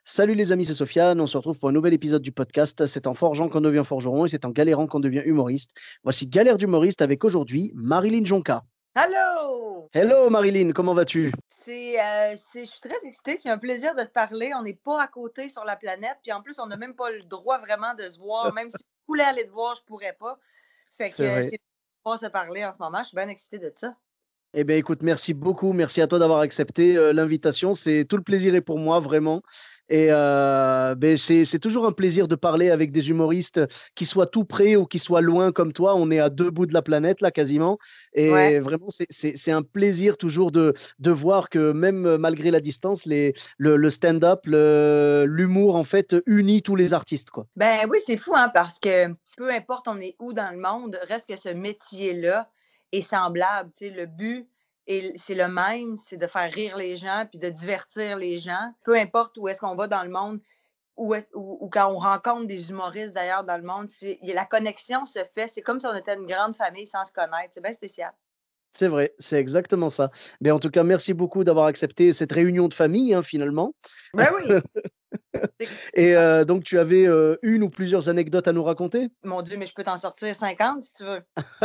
Salut les amis, c'est Sofiane. On se retrouve pour un nouvel épisode du podcast. C'est en forgeant qu'on devient forgeron et c'est en galérant qu'on devient humoriste. Voici Galère d'humoriste avec aujourd'hui Marilyn Jonca. Allô! Hello Marilyn, comment vas-tu? Je suis très excitée, c'est un plaisir de te parler. On n'est pas à côté sur la planète, puis en plus, on n'a même pas le droit vraiment de se voir. Même si je voulais aller te voir, je pourrais pas. Fait C'est que vrai. c'est pas se parler en ce moment. Je suis bien excitée de ça. Eh bien écoute, merci beaucoup. Merci à toi d'avoir accepté l'invitation. C'est tout le plaisir est pour moi, vraiment. Et ben, c'est toujours un plaisir de parler avec des humoristes qui soient tout près ou qui soient loin comme toi. On est à deux bouts de la planète, là, quasiment. Ouais. Et vraiment, c'est un plaisir toujours de voir que même malgré la distance, le stand-up, l'humour, en fait, unit tous les artistes, quoi. Ben oui, c'est fou, hein, parce que peu importe on est où dans le monde, reste que ce métier-là est semblable. Tu sais, le but, c'est le même, c'est de faire rire les gens puis de divertir les gens. Peu importe où est-ce qu'on va dans le monde, ou quand on rencontre des humoristes d'ailleurs dans le monde, la connexion se fait. C'est comme si on était une grande famille sans se connaître. C'est bien spécial. C'est vrai, c'est exactement ça. Mais en tout cas, merci beaucoup d'avoir accepté cette réunion de famille, hein, finalement. Ben oui. C'est- Et donc, tu avais une ou plusieurs anecdotes à nous raconter? Mon Dieu, mais je peux t'en sortir 50 si tu veux.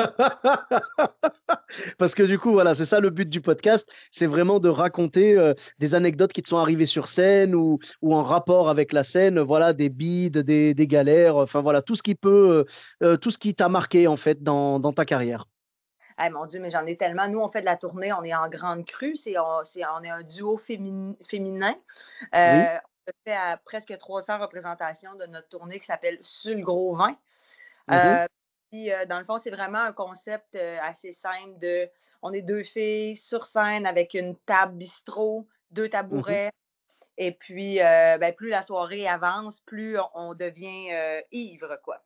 Parce que du coup, voilà, c'est ça le but du podcast, c'est vraiment de raconter des anecdotes qui te sont arrivées sur scène ou en rapport avec la scène, voilà, des bides, des galères, enfin voilà, tout ce qui peut, tout ce qui t'a marqué en fait dans ta carrière. Hey, mon Dieu, mais j'en ai tellement. Nous, on fait de la tournée, on est en grande crue. On est un duo féminin. Oui. On a fait presque 300 représentations de notre tournée qui s'appelle Sur le gros vin. Mhm, Euh, dans le fond, c'est vraiment un concept assez simple de on est deux filles sur scène avec une table bistrot, deux mhm. tabourets. Et puis, ben, plus la soirée avance, plus on devient ivre, quoi.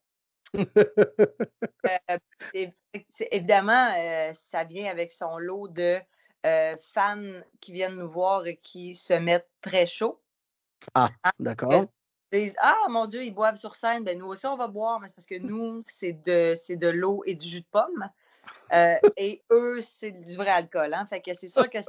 Euh, Évidemment, ça vient avec son lot de fans qui viennent nous voir et qui se mettent très chaud. Ah, Hein, que d'accord. disent ah mon Dieu, ils boivent sur scène, ben nous aussi on va boire, mais c'est parce que nous, c'est de l'eau et du jus de pomme. Et eux, c'est du vrai alcool. Hein? Fait que c'est sûr que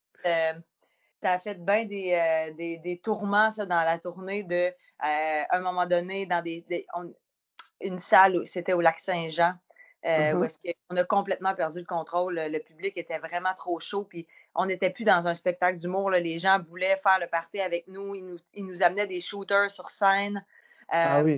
ça a fait bien des tourments, ça, dans la tournée de à un moment donné, dans une salle, c'était au lac Saint-Jean, où Mhm. est-ce qu'on a complètement perdu le contrôle. Le public était vraiment trop chaud, puis on n'était plus dans un spectacle d'humour. Là. Les gens voulaient faire le party avec nous. Ils nous amenaient des shooters sur scène. Ah Euh, oui.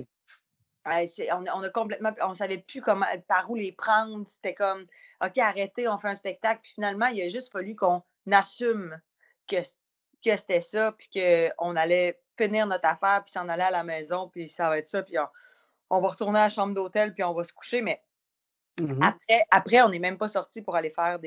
on a complètement, on savait plus comment, par où les prendre. C'était comme, OK, arrêtez, on fait un spectacle. Puis finalement, il a juste fallu qu'on assume que, que c'était ça, puis qu'on allait finir notre affaire, puis s'en aller à la maison, puis ça va être ça, puis on va retourner à la chambre d'hôtel, puis on va se coucher. Mais Mhm. après on n'est même pas sorti pour aller faire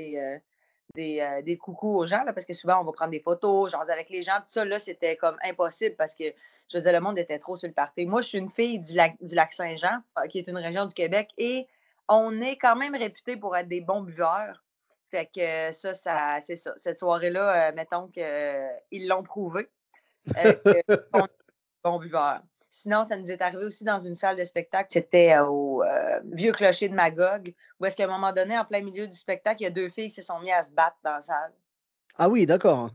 des coucous aux gens, là, parce que souvent, on va prendre des photos, genre avec les gens. Tout ça, là, c'était comme impossible parce que, je veux dire, le monde était trop sur le party. Moi, je suis une fille du lac Saint-Jean, qui est une région du Québec, et on est quand même réputé pour être des bons buveurs. Fait que c'est ça. Cette soirée-là, mettons qu'ils l'ont prouvé, qu'on est des bons buveurs. Sinon, ça nous est arrivé aussi dans une salle de spectacle. C'était au Vieux Clocher de Magog, où est-ce qu'à un moment donné, en plein milieu du spectacle, il y a deux filles qui se sont mises à se battre dans la salle. Ah oui, d'accord.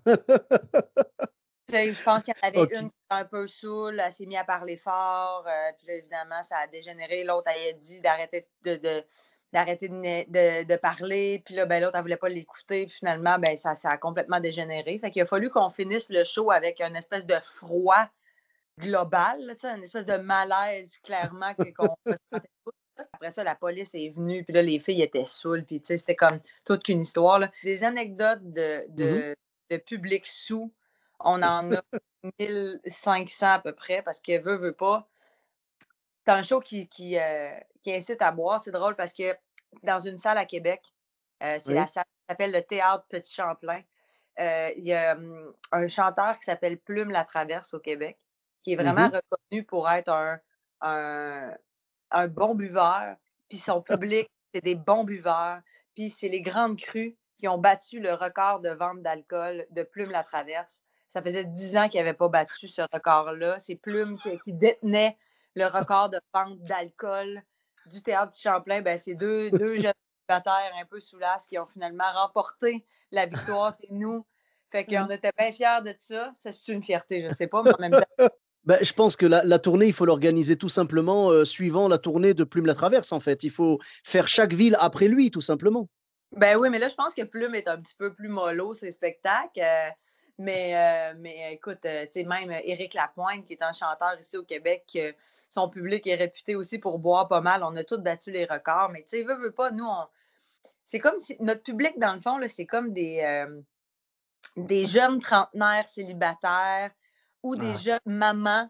Tu sais, je pense qu'il y en avait Ok. une qui était un peu saoule, elle s'est mise à parler fort, puis là, évidemment, ça a dégénéré. L'autre, elle a dit d'arrêter de parler, puis là, ben, l'autre, elle voulait pas l'écouter, puis finalement, ben, ça a complètement dégénéré. Fait qu'il a fallu qu'on finisse le show avec une espèce de froid global, là, tu sais, une espèce de malaise, clairement, qu'on ressentait tous. Après ça, la police est venue, puis là, les filles étaient saoules, puis tu sais, c'était comme toute qu'une histoire, là. Des anecdotes Mhm. de public sous, on en a 1500 à peu près, parce que veut pas. C'est un show qui incite à boire. C'est drôle parce que dans une salle à Québec, c'est la Oui. salle qui s'appelle le Théâtre Petit Champlain. Il y a un chanteur qui s'appelle Plume Latraverse au Québec, qui est vraiment Mhm. reconnu pour être un, un bon buveur. Puis son public, c'est des bons buveurs. Puis c'est les grandes crues qui ont battu le record de vente d'alcool de Plume Latraverse. Ça faisait 10 ans qu'il n'avait pas battu ce record-là. C'est Plume qui détenait le record de vente d'alcool du Théâtre du Champlain. Ben, c'est deux jeunes célibataires un peu sous l'as qui ont finalement remporté la victoire. C'est nous. Fait qu'on était bien fiers de ça. Ça, c'est une fierté, je sais pas, mais en même temps. Bah, je pense que la tournée, il faut l'organiser tout simplement suivant la tournée de Plume la Traverse, en fait. Il faut faire chaque ville après lui, tout simplement. Ben oui, mais là, je pense que Plume est un petit peu plus mollo, ses spectacles. Mais écoute, tu sais, même Éric Lapointe, qui est un chanteur ici au Québec, son public est réputé aussi pour boire pas mal. On a tous battu les records. Mais tu sais, veut pas, nous, c'est comme si notre public, dans le fond, là, c'est comme des jeunes trentenaires célibataires ou des Ah. jeunes mamans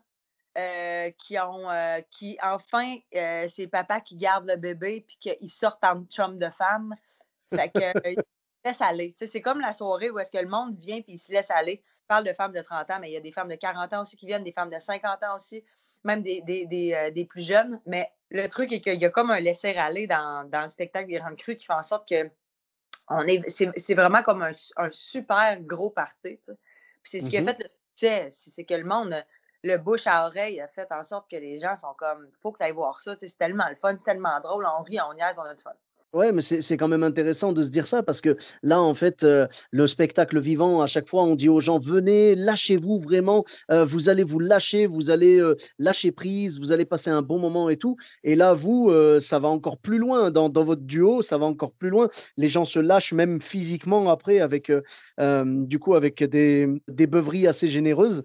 qui enfin, c'est papa qui garde le bébé puis qu'ils sortent en chum de femme. Fait que, ils se laissent aller. Tu sais, c'est comme la soirée où est-ce que le monde vient puis il se laisse aller. Je parle de femmes de 30 ans, mais il y a des femmes de 40 ans aussi qui viennent, des femmes de 50 ans aussi, même des plus jeunes. Mais le truc est qu'il y a comme un laisser-aller dans le spectacle des Grandes Crues qui fait en sorte que c'est vraiment comme un super gros party. Tu sais. Puis c'est ce qui a Mhm. fait le succès. C'est que le monde, le bouche à oreille a fait en sorte que les gens sont comme, faut que tu ailles voir ça. Tu sais, c'est tellement le fun, c'est tellement drôle. On rit, on niaise, on a du fun. Ouais, mais c'est quand même intéressant de se dire ça parce que là, en fait, le spectacle vivant, à chaque fois, on dit aux gens: «Venez, lâchez-vous vraiment, vous allez vous lâcher, vous allez, lâcher prise, vous allez passer un bon moment et tout» et là, vous, ça va encore plus loin dans votre duo, ça va encore plus loin. Les gens se lâchent même physiquement après avec, du coup, avec des beuveries assez généreuses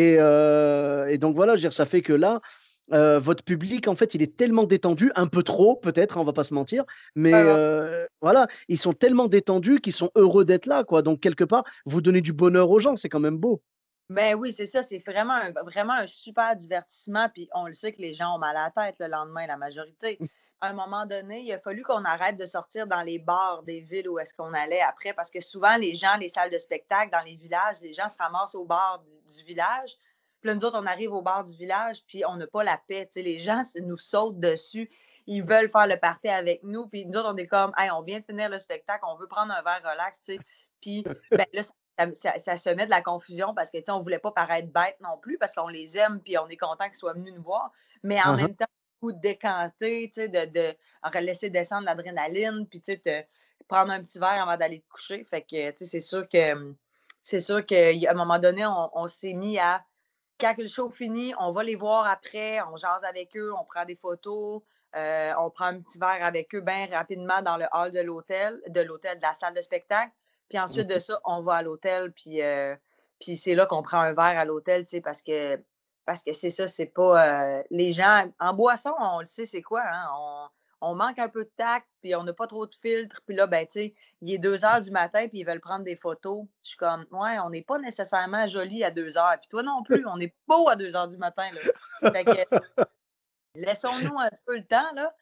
et donc voilà, je veux dire, ça fait que là, votre public, en fait, il est tellement détendu, un peu trop peut-être, hein, on va pas se mentir, mais Ouais, voilà, ils sont tellement détendus qu'ils sont heureux d'être là, quoi. Donc quelque part, vous donnez du bonheur aux gens, c'est quand même beau. ben oui, c'est ça. C'est vraiment un super divertissement. Puis on le sait que les gens ont mal à la tête le lendemain, la majorité. À un moment donné, il a fallu qu'on arrête de sortir dans les bars des villes où est-ce qu'on allait après, parce que souvent, les gens, les salles de spectacle dans les villages, les gens se ramassent au bar du village. Puis là, nous autres, on arrive au bar du village, puis on n'a pas la paix. Tu sais, les gens nous sautent dessus. Ils veulent faire le party avec nous. Puis nous autres, on est comme, hey, on vient de finir le spectacle, on veut prendre un verre relax, tu sais. Puis ben, là, ça se met de la confusion parce que, tu sais, on ne voulait pas paraître bête non plus parce qu'on les aime puis on est content qu'ils soient venus nous voir. Mais en Hein, hein. même temps, de décanter, tu sais, de laisser descendre l'adrénaline puis, tu sais, prendre un petit verre avant d'aller te coucher. Fait que, tu sais, c'est sûr qu'à un moment donné, on s'est mis à, quand le show finit, on va les voir après, on jase avec eux, on prend des photos, on prend un petit verre avec eux bien rapidement dans le hall de la salle de spectacle. Puis ensuite de Mmh. ça, on va à l'hôtel, puis c'est là qu'on prend un verre à l'hôtel, tu sais, parce que c'est ça, c'est pas. Les gens, en boisson, on le sait, c'est quoi, hein? On manque un peu de tact, puis on n'a pas trop de filtre, puis là, ben, tu sais, il est 2 heures du matin, puis ils veulent prendre des photos. Je suis comme, ouais, on n'est pas nécessairement joli à 2 heures, puis toi non plus, on est beau à 2 heures du matin, là. Fait que laissons-nous un peu le temps, là.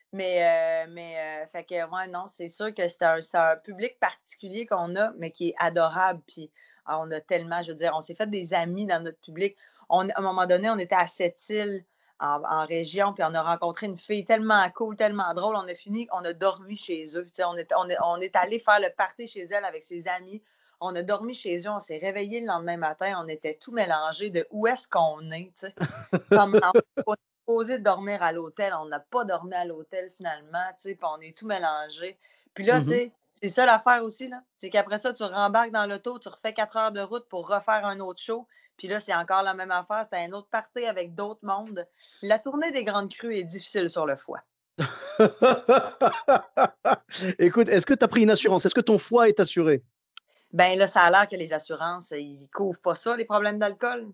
Mais fait que, ouais, non, c'est sûr que c'est un public particulier qu'on a, mais qui est adorable. Puis on a tellement, je veux dire, on s'est fait des amis dans notre public. À un moment donné, on était à Sept-Îles, en région, puis on a rencontré une fille tellement cool, tellement drôle. On a fini, on a dormi chez eux. Tu sais, on est allé faire le party chez elle avec ses amis. On a dormi chez eux, on s'est réveillé le lendemain matin, on était tout mélangés de où est-ce qu'on est, tu sais. Comme on est supposé dormir à l'hôtel, on n'a pas dormi à l'hôtel finalement, tu sais, puis on est tout mélangé. Puis là, tu Mmh. sais, c'est ça l'affaire aussi, là. C'est qu'après ça, tu rembarques dans l'auto, tu refais 4 heures de route pour refaire un autre show. Puis là, c'est encore la même affaire, c'est un autre party avec d'autres mondes. La tournée des Grandes Crues est difficile sur le foie. Écoute, est-ce que tu as pris une assurance? Est-ce que ton foie est assuré? Ben là, ça a l'air que les assurances, ils couvrent pas ça, les problèmes d'alcool.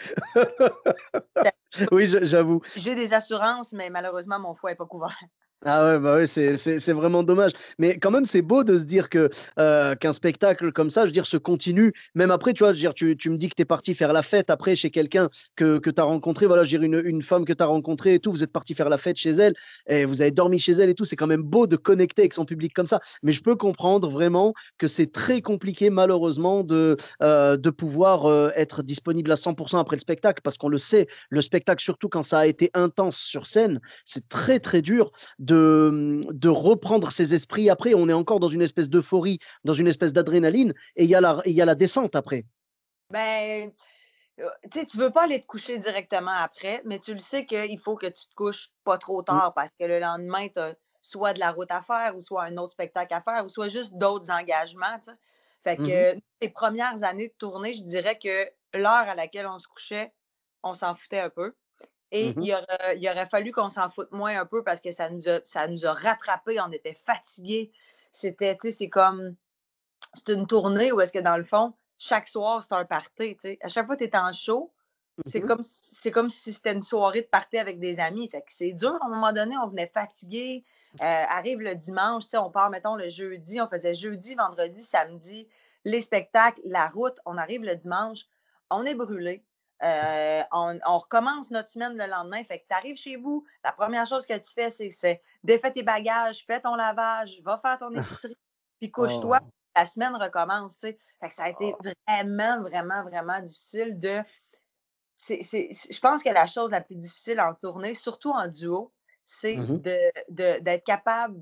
Oui, j'avoue. J'ai des assurances, mais malheureusement, mon foie n'est pas couvert. Ah ouais, bah, ouais, c'est vraiment dommage. Mais quand même, c'est beau de se dire que, qu'un spectacle comme ça, je veux dire, se continue. Même après, tu vois, je veux dire, tu me dis que tu es parti faire la fête après chez quelqu'un que tu as rencontré. Voilà, je veux dire, une femme que tu as rencontrée et tout, vous êtes parti faire la fête chez elle et vous avez dormi chez elle et tout. C'est quand même beau de connecter avec son public comme ça. Mais je peux comprendre vraiment que c'est très compliqué, malheureusement, de pouvoir, être disponible à 100 après le spectacle parce qu'on le sait, le spectacle, surtout quand ça a été intense sur scène, c'est très, très dur de reprendre ses esprits après. On est encore dans une espèce d'euphorie, dans une espèce d'adrénaline, et il y a la descente après. Ben, tu sais, tu veux pas aller te coucher directement après, mais tu le sais qu'il faut que tu te couches pas trop Mm. tard parce que le lendemain, tu as soit de la route à faire ou soit un autre spectacle à faire ou soit juste d'autres engagements, tu sais. Fait Mmh. que les premières années de tournée, je dirais que l'heure à laquelle on se couchait, on s'en foutait un peu. Et Mmh. il aurait fallu qu'on s'en foute moins un peu parce que ça nous a rattrapés, on était fatigués. C'était, tu sais, c'est une tournée où est-ce que dans le fond, chaque soir, c'est un party, tu sais. À chaque fois que tu es en show, Mmh. c'est comme si c'était une soirée de party avec des amis. Fait que c'est dur. À un moment donné, on venait fatigué. Arrive le dimanche, tu sais, on part, mettons, le jeudi. On faisait jeudi, vendredi, samedi, les spectacles, la route. On arrive le dimanche, on est brûlé. On recommence notre semaine le lendemain. Fait que tu arrives chez vous, la première chose que tu fais, c'est défais tes bagages, fais ton lavage, va faire ton épicerie, puis couche-toi. Oh, La semaine recommence, tu sais. Fait que ça a été oh. vraiment, vraiment, vraiment difficile de je pense que la chose la plus difficile en tournée, surtout en duo, c'est Mmh. d'être capable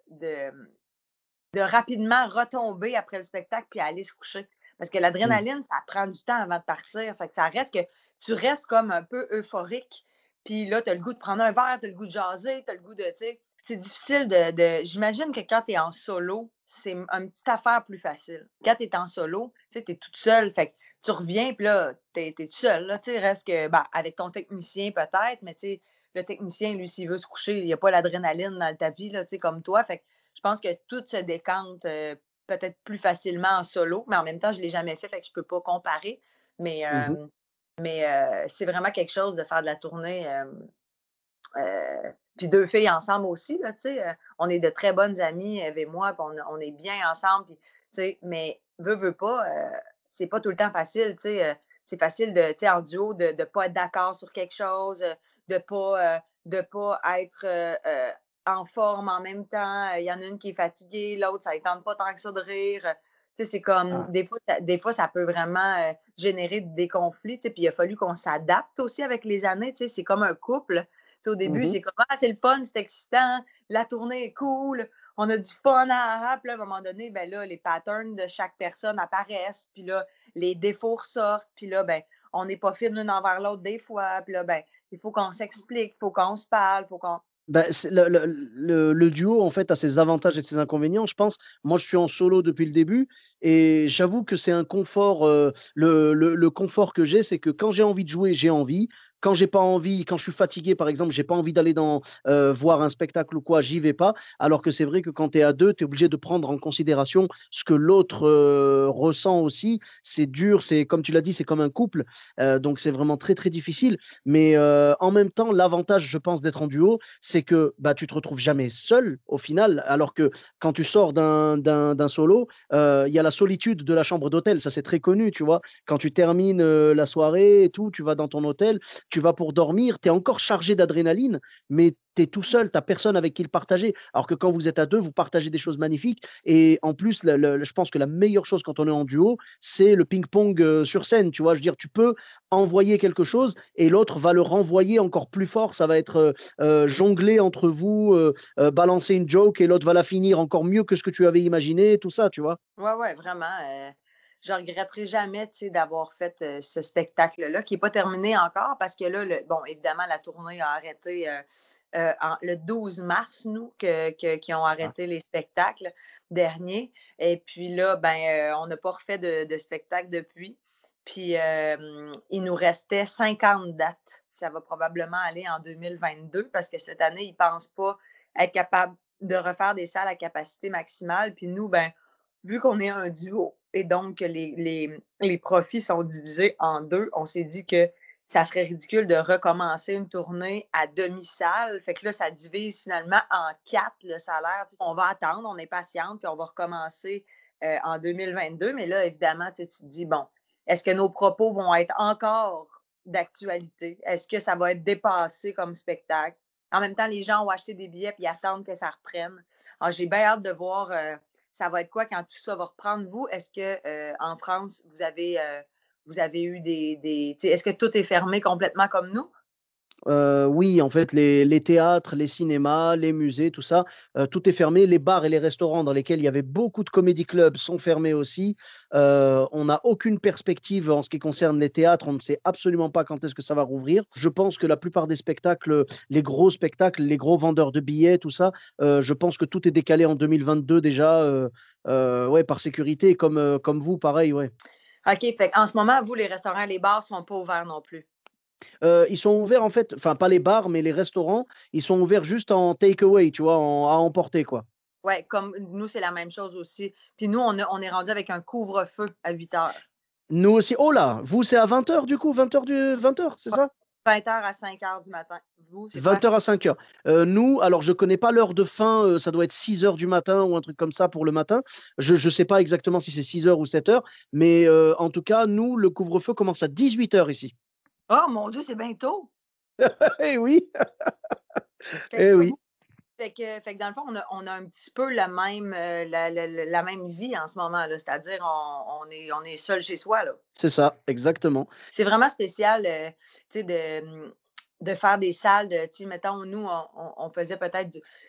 de rapidement retomber après le spectacle puis aller se coucher. Parce que Mmh. l'adrénaline, ça prend du temps avant de partir. Fait que ça reste que tu restes comme un peu euphorique. Puis là, tu as le goût de prendre un verre, tu as le goût de jaser, tu as le goût de, tu sais, c'est difficile j'imagine que quand tu es en solo, c'est une petite affaire plus facile. Quand tu es en solo, tu sais, tu es toute seule. Fait que tu reviens, puis là, tu es toute seule. Là, tu sais, reste que, ben, avec ton technicien peut-être, mais tu sais, le technicien, lui, s'il veut se coucher, il n'y a pas l'adrénaline dans le tapis, là, tu sais, comme toi. Fait que je pense que tout se décante peut-être plus facilement en solo, mais en même temps, je ne l'ai jamais fait, fait que je ne peux pas comparer. Mais, Mmh. c'est vraiment quelque chose de faire de la tournée. Puis deux filles ensemble aussi, là, tu sais. On est de très bonnes amies, Eve et moi, puis on est bien ensemble. Puis, tu sais, mais veut pas, c'est pas tout le temps facile, tu sais. C'est facile de, tu sais, en duo, de ne pas être d'accord sur quelque chose, de pas être en forme en même temps. Il y en a une qui est fatiguée, l'autre, ça ne tente pas tant que ça de rire. Tu sais, c'est comme, Ah. des fois, ça peut vraiment générer des conflits, tu sais. Puis il a fallu qu'on s'adapte aussi avec les années, tu sais. C'est comme un couple. Tu sais, au début, Mmh. c'est comme ah, c'est le fun, c'est excitant, la tournée est cool, on a du fun puis là, à un moment donné, ben là, les patterns de chaque personne apparaissent, puis là, les défauts ressortent, puis là, ben, on n'est pas fine l'une envers l'autre des fois, puis là, ben, il faut qu'on s'explique, il faut qu'on se parle, il faut qu'on. Bah, c'est le duo, en fait, a ses avantages et ses inconvénients, je pense. Moi, je suis en solo depuis le début et j'avoue que c'est un confort, le confort que j'ai, c'est que quand j'ai envie de jouer, j'ai envie. Quand j'ai pas envie, quand je suis fatigué, par exemple, j'ai pas envie d'aller voir un spectacle ou quoi, j'y vais pas. Alors que c'est vrai que quand tu es à 2, tu es obligé de prendre en considération ce que l'autre, ressent aussi. C'est dur, c'est comme tu l'as dit, c'est comme un couple, donc c'est vraiment très, très difficile. Mais, en même temps, l'avantage, je pense, d'être en duo, c'est que bah, tu te retrouves jamais seul au final, alors que quand tu sors d'un solo, il y a la solitude de la chambre d'hôtel, ça c'est très connu, tu vois. Quand tu termines la soirée et tout, tu vas dans ton hôtel, tu vas pour dormir, tu es encore chargé d'adrénaline, mais tu es tout seul, tu n'as personne avec qui le partager. Alors que quand vous êtes à deux, vous partagez des choses magnifiques. Et en plus, je pense que la meilleure chose quand on est en duo, c'est le ping-pong sur scène. Tu vois, je veux dire, tu peux envoyer quelque chose et l'autre va le renvoyer encore plus fort. Ça va être jongler entre vous, balancer une joke et l'autre va la finir encore mieux que ce que tu avais imaginé, tout ça, tu vois. Ouais, ouais, vraiment. Je regretterai jamais, tu sais, d'avoir fait ce spectacle-là, qui n'est pas terminé encore parce que là, bon, évidemment, la tournée a arrêté le 12 mars, nous, qui ont Ah. arrêté les spectacles derniers. Et puis là, ben, on n'a pas refait de spectacle depuis. Puis il nous restait 50 dates. Ça va probablement aller en 2022 parce que cette année, ils ne pensent pas être capables de refaire des salles à capacité maximale. Puis nous, ben, vu qu'on est un duo et donc que les profits sont divisés en deux, on s'est dit que ça serait ridicule de recommencer une tournée à demi-salle. Fait que là, ça divise finalement en quatre le salaire. On va attendre, on est patiente, puis on va recommencer en 2022. Mais là, évidemment, tu te dis, bon, est-ce que nos propos vont être encore d'actualité? Est-ce que ça va être dépassé comme spectacle? En même temps, les gens ont acheté des billets puis attendent que ça reprenne. Alors, j'ai bien hâte de voir ça va être quoi quand tout ça va reprendre. Vous, est-ce que en France, vous avez eu est-ce que tout est fermé complètement comme nous? Oui, en fait, les théâtres, les cinémas, les musées, tout ça, tout est fermé. Les bars et les restaurants dans lesquels il y avait beaucoup de comédie clubs sont fermés aussi. On n'a aucune perspective en ce qui concerne les théâtres. On ne sait absolument pas quand est-ce que ça va rouvrir. Je pense que la plupart des spectacles, les gros spectacles, les gros vendeurs de billets, tout ça, je pense que tout est décalé en 2022 déjà, ouais, par sécurité, comme vous, pareil, ouais. OK, fait en ce moment, vous, les restaurants et les bars sont pas ouverts non plus. Ils sont ouverts en fait, enfin pas les bars, mais les restaurants, ils sont ouverts juste en take-away, tu vois, à emporter, quoi. Ouais, comme nous, c'est la même chose aussi. Puis nous, on est rendu avec un couvre-feu à 8 heures. Nous aussi. Oh là, vous, c'est à 20 heures du coup, 20 heures, c'est Ouais, ça? 20 heures à 5 heures du matin. Vous, c'est quoi? 20 heures à 5 heures. Nous, alors je connais pas l'heure de fin, ça doit être 6 heures du matin ou un truc comme ça pour le matin. Je ne sais pas exactement si c'est 6 heures ou 7 heures, mais en tout cas, nous, le couvre-feu commence à 18 heures ici. Oh mon Dieu, c'est bientôt! Eh oui, Fait que eh là, oui. vous, fait que dans le fond, on a un petit peu la même, la même vie en ce moment, là. C'est-à-dire, on est seul chez soi, là. C'est ça, exactement. C'est vraiment spécial, tu sais, de faire des salles de, tu sais, mettons, nous, on faisait peut-être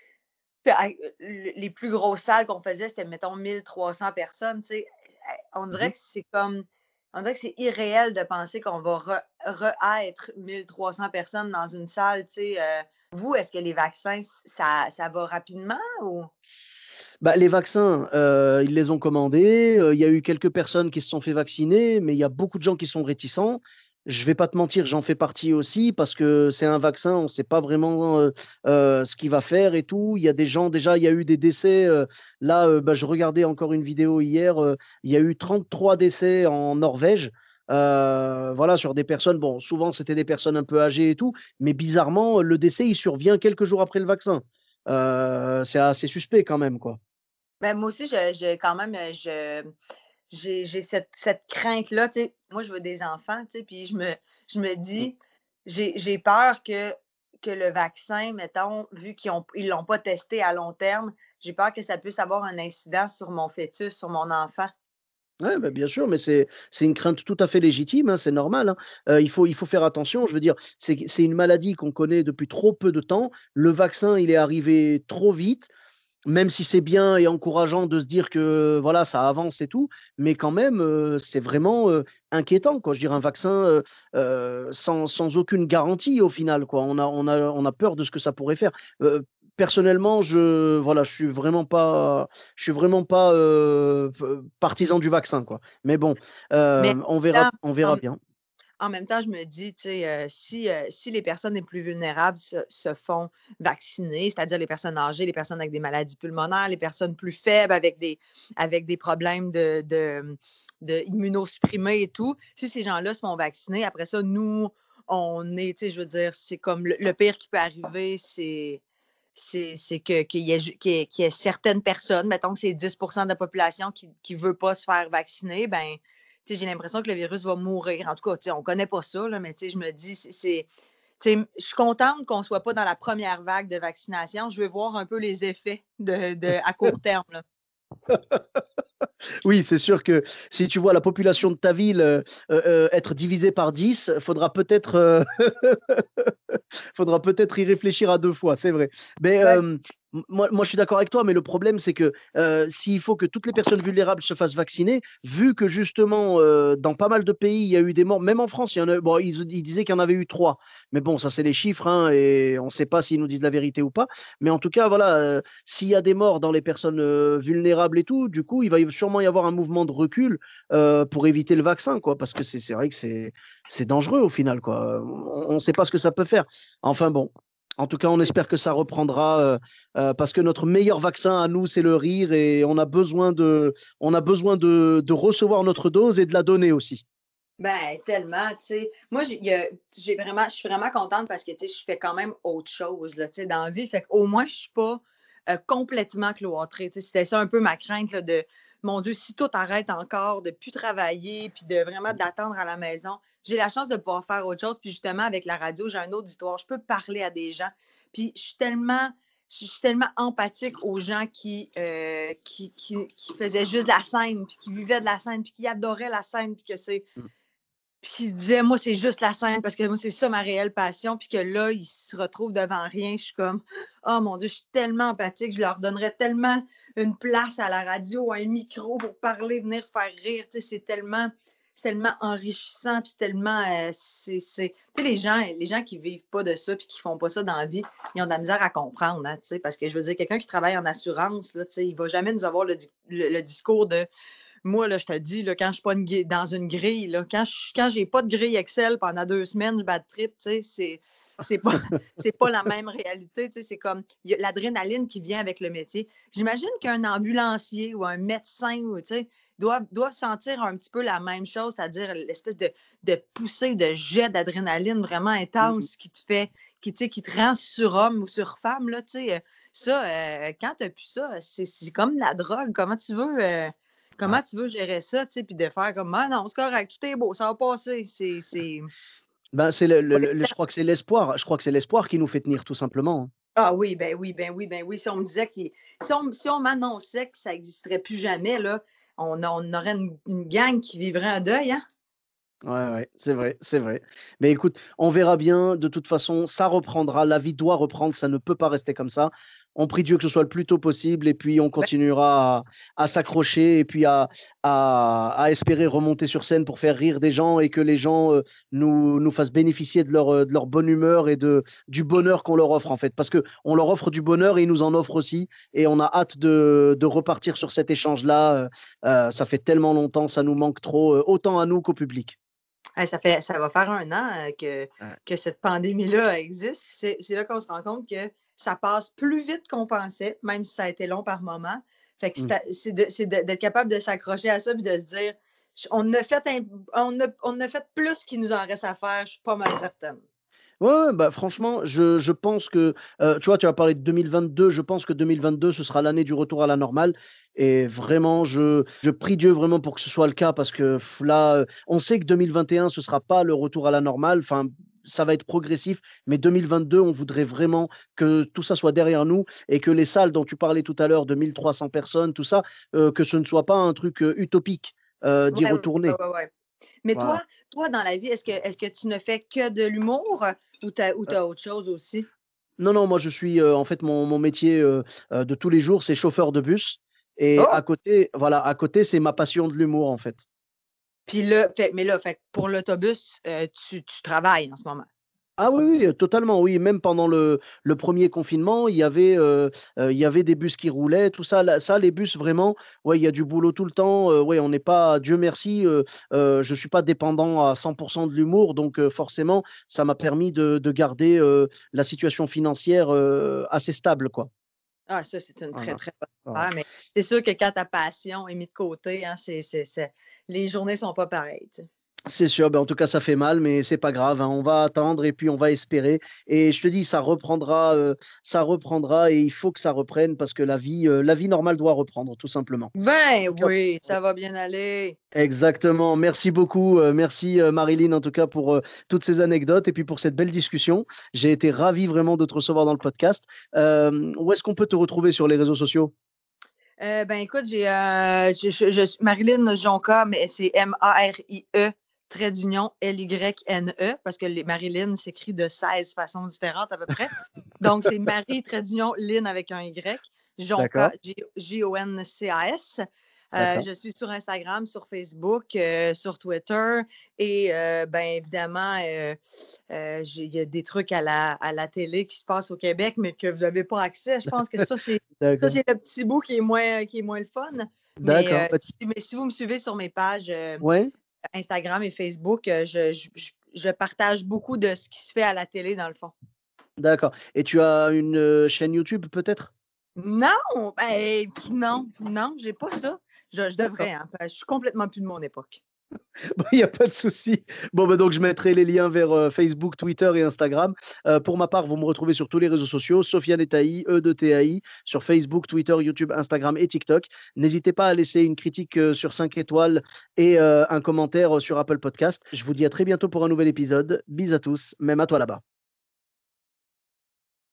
les plus grosses salles qu'on faisait, c'était, mettons, 1300 personnes, tu sais. On dirait Mhm. que c'est comme, on dirait que c'est irréel de penser qu'on va être 1300 personnes dans une salle, tu sais. Vous, est-ce que les vaccins, ça va rapidement ou? Bah, les vaccins, ils les ont commandés. Il y a eu quelques personnes qui se sont fait vacciner, mais il y a beaucoup de gens qui sont réticents. Je vais pas te mentir, j'en fais partie aussi parce que c'est un vaccin, on ne sait pas vraiment ce qu'il va faire et tout. Il y a des gens, déjà, il y a eu des décès. Là, bah, je regardais encore une vidéo hier. Il y a eu 33 décès en Norvège. Voilà, sur des personnes, bon, souvent c'était des personnes un peu âgées et tout, mais bizarrement, le décès, il survient quelques jours après le vaccin. C'est assez suspect quand même, quoi. Ben, moi aussi, je quand même, j'ai cette crainte-là, tu sais. Moi, je veux des enfants, tu sais, puis je me Mmh. dis, j'ai peur que le vaccin, mettons, vu ils l'ont pas testé à long terme, j'ai peur que ça puisse avoir un incident sur mon fœtus, sur mon enfant. Ouais, bah, bien sûr, mais c'est une crainte tout à fait légitime, hein, c'est normal, hein. Il faut faire attention, je veux dire, c'est une maladie qu'on connaît depuis trop peu de temps. Le vaccin, il est arrivé trop vite, même si c'est bien et encourageant de se dire que, voilà, ça avance et tout, mais quand même, c'est vraiment, inquiétant, quoi. Je veux dire un vaccin, sans aucune garantie au final, quoi. On a peur de ce que ça pourrait faire. Personnellement, je suis vraiment pas, p partisan du vaccin, quoi. Mais bon, Mais on en verra même on temps, verra bien. en même temps, je me dis, tu sais, si les personnes les plus vulnérables se font vacciner, c'est-à-dire les personnes âgées, les personnes avec des maladies pulmonaires, les personnes plus faibles avec des problèmes de immunosupprimés et tout, si ces gens-là se font vacciner, après ça, nous, on est, tu sais, je veux dire, c'est comme le pire qui peut arriver, c'est qu'il y ait certaines personnes, mettons que c'est 10% de la population qui ne veut pas se faire vacciner, ben, tu sais, j'ai l'impression que le virus va mourir. En tout cas, tu sais, on ne connaît pas ça, là, mais tu sais, je me dis, tu sais, je suis contente qu'on ne soit pas dans la première vague de vaccination. Je veux voir un peu les effets à court terme, là. Oui, c'est sûr que si tu vois la population de ta ville, être divisée par 10, faudra peut-être y réfléchir à 2 fois, c'est vrai. Mais, Ouais, moi je suis d'accord avec toi, mais le problème c'est que, s'il faut que toutes les personnes vulnérables se fassent vacciner, vu que justement, dans pas mal de pays, il y a eu des morts, même en France, il y en a bon, ils disaient qu'il y en avait eu 3. Mais bon, ça c'est les chiffres, hein, et on ne sait pas s'ils nous disent la vérité ou pas. Mais en tout cas, voilà, s'il y a des morts dans les personnes, vulnérables et tout, du coup, il va sûrement y avoir un mouvement de recul, pour éviter le vaccin, quoi. Parce que c'est vrai que c'est dangereux au final, quoi. On ne sait pas ce que ça peut faire. Enfin bon, en tout cas, on espère que ça reprendra, parce que notre meilleur vaccin à nous, c'est le rire, et on a besoin de recevoir notre dose et de la donner aussi. ben, tellement, tu sais. Moi, je suis vraiment contente parce que, tu sais, je fais quand même autre chose, là, tu sais, dans la vie. Fait qu'au moins, je suis pas complètement cloîtrée. Tu sais, c'était ça un peu ma crainte, là, mon Dieu, si tout arrête encore, de plus travailler, puis de vraiment d'attendre à la maison. J'ai la chance de pouvoir faire autre chose. Puis justement, avec la radio, j'ai un auditoire. Je peux parler à des gens. Puis je suis tellement empathique aux gens qui faisaient juste la scène, puis qui vivaient de la scène, puis qui adoraient la scène, puis que c'est Mm. puis qui se disait, moi, c'est juste la scène parce que moi, c'est ça ma réelle passion. Puis que là, ils se retrouvent devant rien. Je suis comme, oh mon Dieu, je suis tellement empathique. Je leur donnerais tellement une place à la radio, un micro pour parler, venir faire rire. Tu sais, c'est tellement enrichissant. Puis c'est tellement. Tu sais, les gens qui vivent pas de ça puis qui font pas ça dans la vie, ils ont de la misère à comprendre. Hein, tu sais, parce que je veux dire, quelqu'un qui travaille en assurance, là, tu sais, il va jamais nous avoir le discours de moi, là, je te dis, là, quand je ne suis pas dans une grille, là, quand j'ai pas de grille Excel pendant 2 semaines, je bats de trip, tu sais, c'est pas, c'est pas la même réalité. Tu sais, c'est comme l'adrénaline qui vient avec le métier. J'imagine qu'un ambulancier ou un médecin tu sais, doivent sentir un petit peu la même chose, c'est-à-dire l'espèce de poussée, de jet d'adrénaline vraiment Mhm. intense qui te fait, qui te rend surhomme ou surfemme. Là, tu sais, ça, quand tu as pu ça, c'est comme la drogue. Ouais. Comment tu veux gérer ça, tu sais, puis de faire comme, ah non, c'est correct, tout est beau, ça va passer. Ben, je crois que c'est l'espoir. Je crois que c'est l'espoir qui nous fait tenir, tout simplement. Ah oui, ben oui, ben oui, ben oui. Si on me disait si on m'annonçait que ça n'existerait plus jamais, là, on aurait une gang qui vivrait un deuil, hein? Ouais, ouais, c'est vrai, c'est vrai. Mais écoute, on verra bien. De toute façon, ça reprendra. La vie doit reprendre. Ça ne peut pas rester comme ça. On prie Dieu que ce soit le plus tôt possible et puis on Ben, continuera à s'accrocher et puis à espérer remonter sur scène pour faire rire des gens et que les gens nous fassent bénéficier de leur bonne humeur et du bonheur qu'on leur offre en fait. Parce qu'on leur offre du bonheur et ils nous en offrent aussi. Et on a hâte de repartir sur cet échange-là. Ça fait tellement longtemps, ça nous manque trop, autant à nous qu'au public. ça va faire 1 an Ouais. que cette pandémie-là existe. C'est là qu'on se rend compte que ça passe plus vite qu'on pensait, même si ça a été long par moment. Fait que Mmh. d'être capable de s'accrocher à ça et de se dire, on a fait plus qu'il nous en reste à faire, je suis pas mal certaine. Ouais, ouais, bah, franchement, je pense que, tu vois, tu as parlé de 2022, je pense que 2022, ce sera l'année du retour à la normale et vraiment, je prie Dieu vraiment pour que ce soit le cas parce que là, on sait que 2021, ce sera pas le retour à la normale, enfin, ça va être progressif, mais 2022, on voudrait vraiment que tout ça soit derrière nous et que les salles dont tu parlais tout à l'heure de 1 300 personnes, tout ça, que ce ne soit pas un truc, utopique, d'y Ouais, ouais, ouais, retourner. ouais, ouais. Mais Voilà. toi, dans la vie, est-ce que tu ne fais que de l'humour ou t'as autre chose aussi? Non, non, moi je suis, en fait mon métier, de tous les jours, c'est chauffeur de bus et Oh! à côté, c'est ma passion de l'humour, en fait. Puis là, fait que pour l'autobus, tu travailles en ce moment? Ah oui, oui, totalement, oui, même pendant le 1er confinement, il y avait des bus qui roulaient, tout ça, là, ça, les bus vraiment, ouais, il y a du boulot tout le temps, ouais, on n'est pas Dieu merci, je suis pas dépendant à 100 de l'humour donc forcément, ça m'a permis de garder, la situation financière, assez stable, quoi. Ah, ça, c'est une très, Voilà, très bonne voilà. affaire, mais c'est sûr que quand ta passion est mise de côté, hein, les journées sont pas pareilles, tu sais. C'est sûr, ben, en tout cas, ça fait mal, mais c'est pas grave, hein. On va attendre et puis on va espérer et je te dis, ça reprendra et il faut que ça reprenne parce que la vie normale doit reprendre, tout simplement. Ben En tout cas oui, ouais, ça va bien aller. exactement. Merci beaucoup, merci, Marilyn, en tout cas, pour, toutes ces anecdotes et puis pour cette belle discussion. J'ai été ravi vraiment de te recevoir dans le podcast. Où est-ce qu'on peut te retrouver sur les réseaux sociaux? Ben écoute, je suis Marilyn Jonca, mais c'est Marie, trait d'union, Lyne, parce que les Marilyn s'écrit de 16 façons différentes à peu près. Donc, c'est Marie, trait d'union, Lynn avec un Y, Jonca, D'accord, Joncas. d'accord. Je suis sur Instagram, sur Facebook, sur Twitter et ben évidemment, il y a des trucs à la télé qui se passent au Québec, mais que vous n'avez pas accès. Je pense que ça, D'accord, c'est le petit bout qui est moins le fun. d'accord. Bah, Mais si vous me suivez sur mes pages ouais, Instagram et Facebook, je partage beaucoup de ce qui se fait à la télé, dans le fond. d'accord et tu as une, chaîne YouTube peut-être? Non! Ben, non, non, j'ai pas ça. Je D'accord. devrais, hein, parce que je suis complètement plus de mon époque. Bon, il y a pas de souci. Bon, bah, donc je mettrai les liens vers, Facebook, Twitter et Instagram. Pour ma part, vous me retrouvez sur tous les réseaux sociaux, Sofiane Tailly, E de TAI, sur Facebook, Twitter, YouTube, Instagram et TikTok. N'hésitez pas à laisser une critique, sur 5 étoiles et un commentaire, sur Apple Podcast. Je vous dis à très bientôt pour un nouvel épisode. Bis à tous, même à toi là-bas.